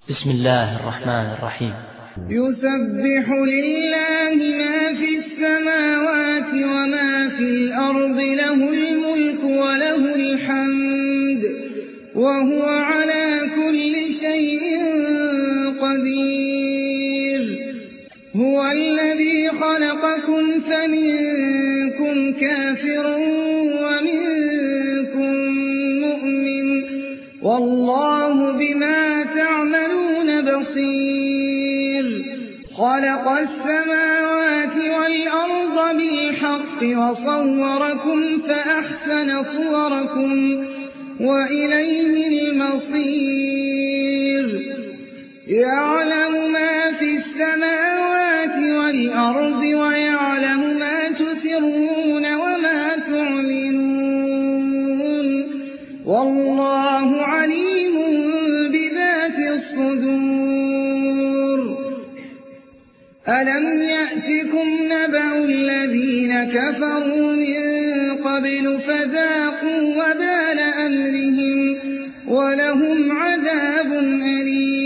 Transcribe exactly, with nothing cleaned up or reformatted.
بسم الله الرحمن الرحيم. يسبح لله ما في السماوات وما في الأرض، له الملك وله الحمد وهو على كل شيء قدير. هو الذي خلقكم فمنكم كافر ومنكم مؤمن، والله بما تعملون بصير. خلق السماوات والأرض بالحق وصوركم فأحسن صوركم وإليه المصير. يعلم ما في السماوات والأرض ويعلم ما تسرون وما تعلنون، والله عليم بذات الصدور. ألم يأتكم نبأ الذين كفروا من قبل فذاقوا وبال أمرهم ولهم عذاب أليم.